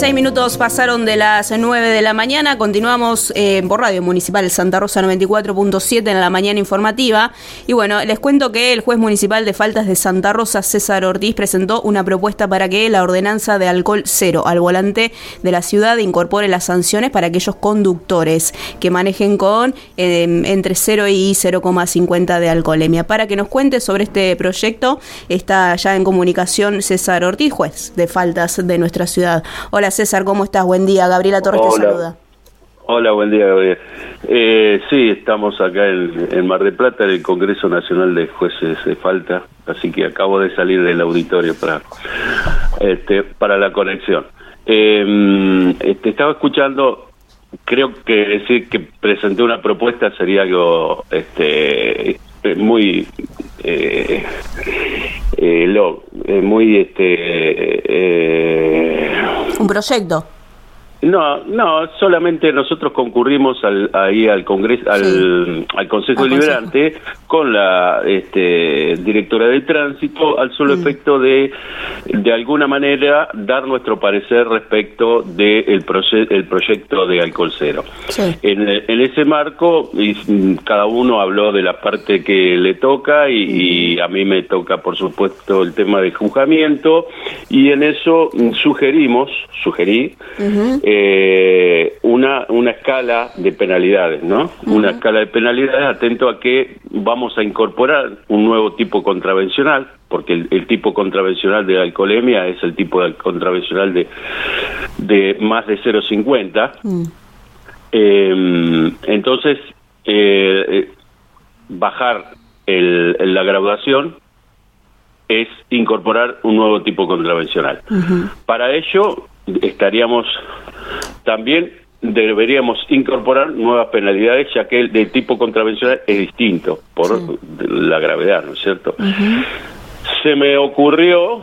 16 minutos pasaron de las 9 de la mañana. Continuamos por Radio Municipal Santa Rosa 94.7 en la mañana informativa. Y bueno, les cuento que el juez municipal de faltas de Santa Rosa, César Ortiz, presentó una propuesta para que la ordenanza de alcohol cero al volante de la ciudad incorpore las sanciones para aquellos conductores que manejen con entre 0 y 0,50 de alcoholemia. Para que nos cuente sobre este proyecto, está ya en comunicación César Ortiz, juez de faltas de nuestra ciudad. Hola César, ¿cómo estás? Buen día, Gabriela Torres te saluda. Hola, buen día, Gabriel. Sí, estamos acá en Mar del Plata, en el Congreso Nacional de Jueces de Falta, así que acabo de salir del auditorio para la conexión. Estaba escuchando, creo que decir que presenté una propuesta sería algo muy un proyecto. No, solamente nosotros concurrimos al Congreso, al Consejo Deliberante con la directora de tránsito al solo efecto de alguna manera dar nuestro parecer respecto del proyecto de alcohol cero. Sí. En ese marco cada uno habló de la parte que le toca y a mí me toca por supuesto el tema de juzgamiento, y en eso sugerí una escala de penalidades, ¿no? Una escala de penalidades atento a que vamos a incorporar un nuevo tipo contravencional, porque el tipo contravencional de alcoholemia es el tipo de contravencional de más de 0,50. Entonces, bajar la graduación es incorporar un nuevo tipo contravencional. Para ello deberíamos incorporar nuevas penalidades, ya que el de tipo contravencional es distinto por la gravedad, ¿no es cierto? Se me ocurrió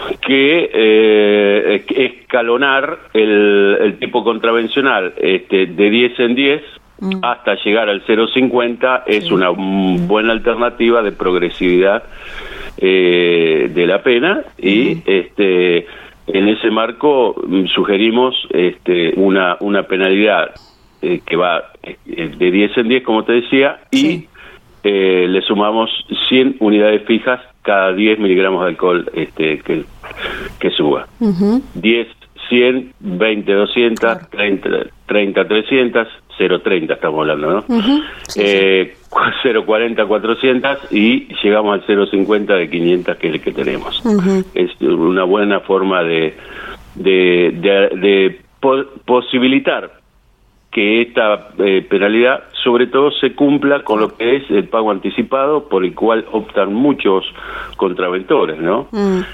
que escalonar el tipo contravencional de 10 en 10 hasta llegar al 0,50 es una buena alternativa de progresividad de la pena, y en ese marco sugerimos una penalidad que va de 10 en 10, como te decía, y le sumamos 100 unidades fijas cada 10 miligramos de alcohol que suba. 10, 100, 20, 200, 30, 300, 0,30 estamos hablando, ¿no? 0,40, 400 y llegamos al 0,50 de 500, que es el que tenemos. Es una buena forma de posibilitar que esta penalidad sobre todo se cumpla con lo que es el pago anticipado, por el cual optan muchos contraventores, ¿no?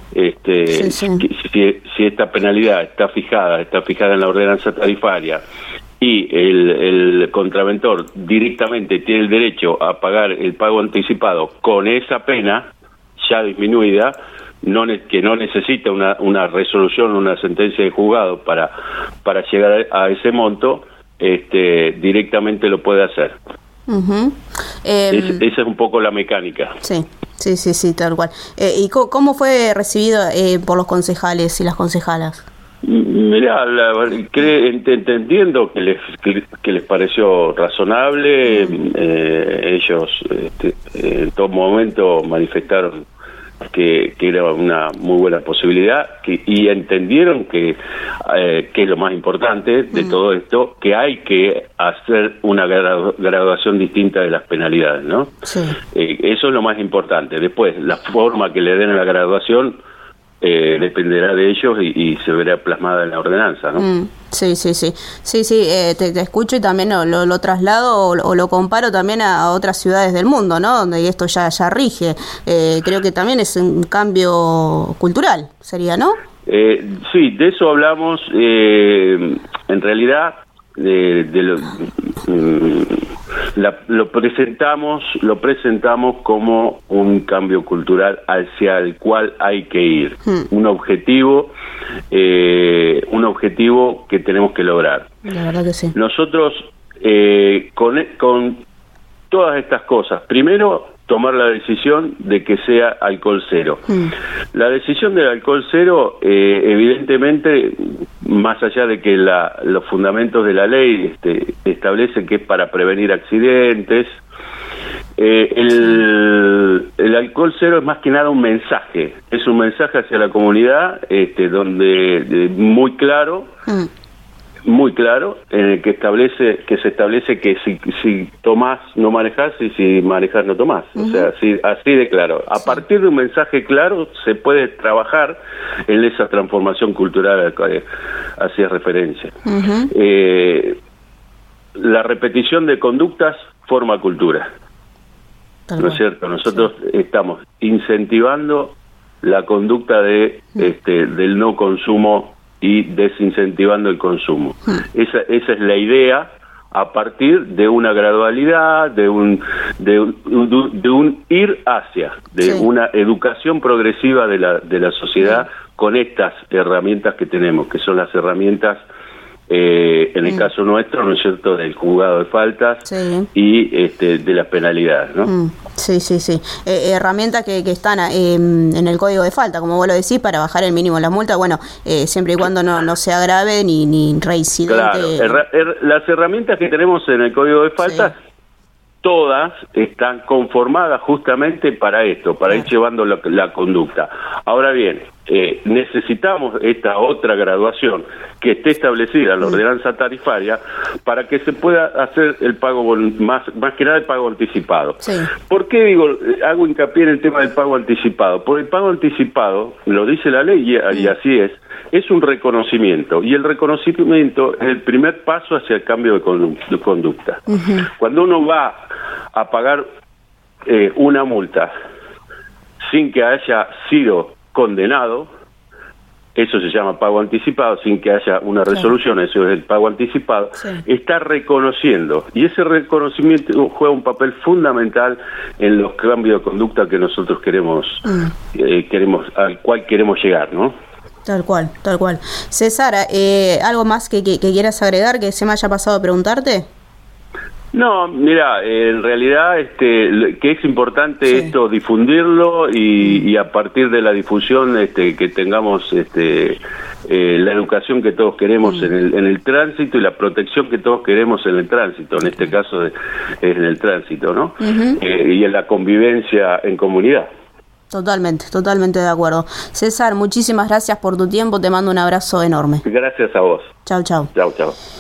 Si esta penalidad está fijada en la ordenanza tarifaria y el contraventor directamente tiene el derecho a pagar el pago anticipado con esa pena ya disminuida, que no necesita una resolución, una sentencia de juzgado para llegar a ese monto, directamente lo puede hacer. Esa es un poco la mecánica. Sí, tal cual. ¿Y cómo fue recibido por los concejales y las concejalas? Mirá, entendiendo que les pareció razonable, ellos en todo momento manifestaron que era una muy buena posibilidad, y entendieron que es lo más importante de todo esto, que hay que hacer una graduación distinta de las penalidades, ¿no? Eso es lo más importante. Después, la forma que le den a la graduación dependerá de ellos y se verá plasmada en la ordenanza, ¿no? Sí, te escucho, y también lo traslado o lo comparo también a otras ciudades del mundo, ¿no? Donde esto ya rige. Creo que también es un cambio cultural, sería, ¿no? Sí, de eso hablamos. En realidad, lo presentamos como un cambio cultural hacia el cual hay que ir, un objetivo que tenemos que lograr. La verdad que sí. Nosotros con todas estas cosas, primero tomar la decisión de que sea alcohol cero. La decisión del alcohol cero, evidentemente, más allá de que los fundamentos de la ley establecen que es para prevenir accidentes, el alcohol cero es más que nada un mensaje, es un mensaje hacia la comunidad, donde muy claro, en el que se establece que si tomás no manejás y si manejás no tomás. O sea, así de claro. A partir de un mensaje claro se puede trabajar en esa transformación cultural a la que hacía referencia. La repetición de conductas forma cultura. ¿No es cierto? Nosotros estamos incentivando la conducta del no consumo y desincentivando el consumo. Esa es la idea, a partir de una gradualidad, de un ir hacia, una educación progresiva de la sociedad con estas herramientas que tenemos, que son las herramientas, en el caso nuestro, ¿no es cierto?, del juzgado de faltas y de las penalidades, ¿no? Sí. Herramientas que están en el código de falta, como vos lo decís, para bajar el mínimo de las multas, bueno, siempre y cuando no sea grave ni reincidente. Claro, las herramientas que tenemos en el código de faltas, todas están conformadas justamente para esto, para ir llevando la conducta. Ahora bien, necesitamos esta otra graduación que esté establecida en la ordenanza tarifaria para que se pueda hacer el pago, más que nada el pago anticipado. ¿Por qué hago hincapié en el tema del pago anticipado? Porque el pago anticipado, lo dice la ley y así es un reconocimiento, y el reconocimiento es el primer paso hacia el cambio de conducta. Cuando uno va a pagar una multa sin que haya sido condenado, eso se llama pago anticipado, sin que haya una resolución, eso es el pago anticipado, está reconociendo, y ese reconocimiento juega un papel fundamental en los cambios de conducta que nosotros al cual queremos llegar, ¿no? Tal cual. César, ¿algo más que quieras agregar que se me haya pasado a preguntarte? No, mira, en realidad que es importante esto, difundirlo y a partir de la difusión que tengamos la educación que todos queremos en el tránsito y la protección que todos queremos en el tránsito, en este caso en el tránsito, ¿no? Y en la convivencia en comunidad. Totalmente de acuerdo. César, muchísimas gracias por tu tiempo, te mando un abrazo enorme. Gracias a vos. Chau. Chau.